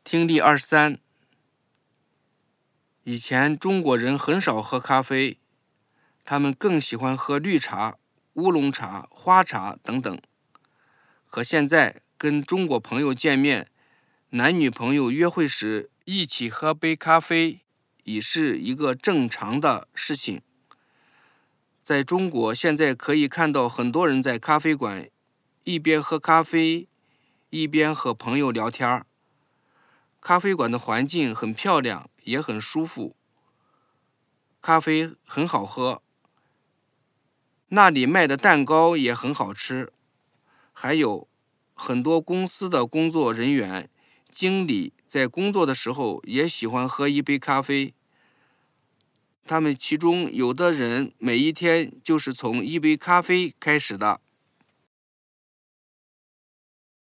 听力23。以前中国人很少喝咖啡，他们更喜欢喝绿茶、乌龙茶、花茶等等。可现在跟中国朋友见面，男女朋友约会时一起喝杯咖啡，已是一个正常的事情。在中国，现在可以看到很多人在咖啡馆一边喝咖啡，一边和朋友聊天。咖啡馆的环境很漂亮，也很舒服，咖啡很好喝，那里卖的蛋糕也很好吃，还有很多公司的工作人员、经理在工作的时候也喜欢喝一杯咖啡。他们其中有的人每一天就是从一杯咖啡开始的。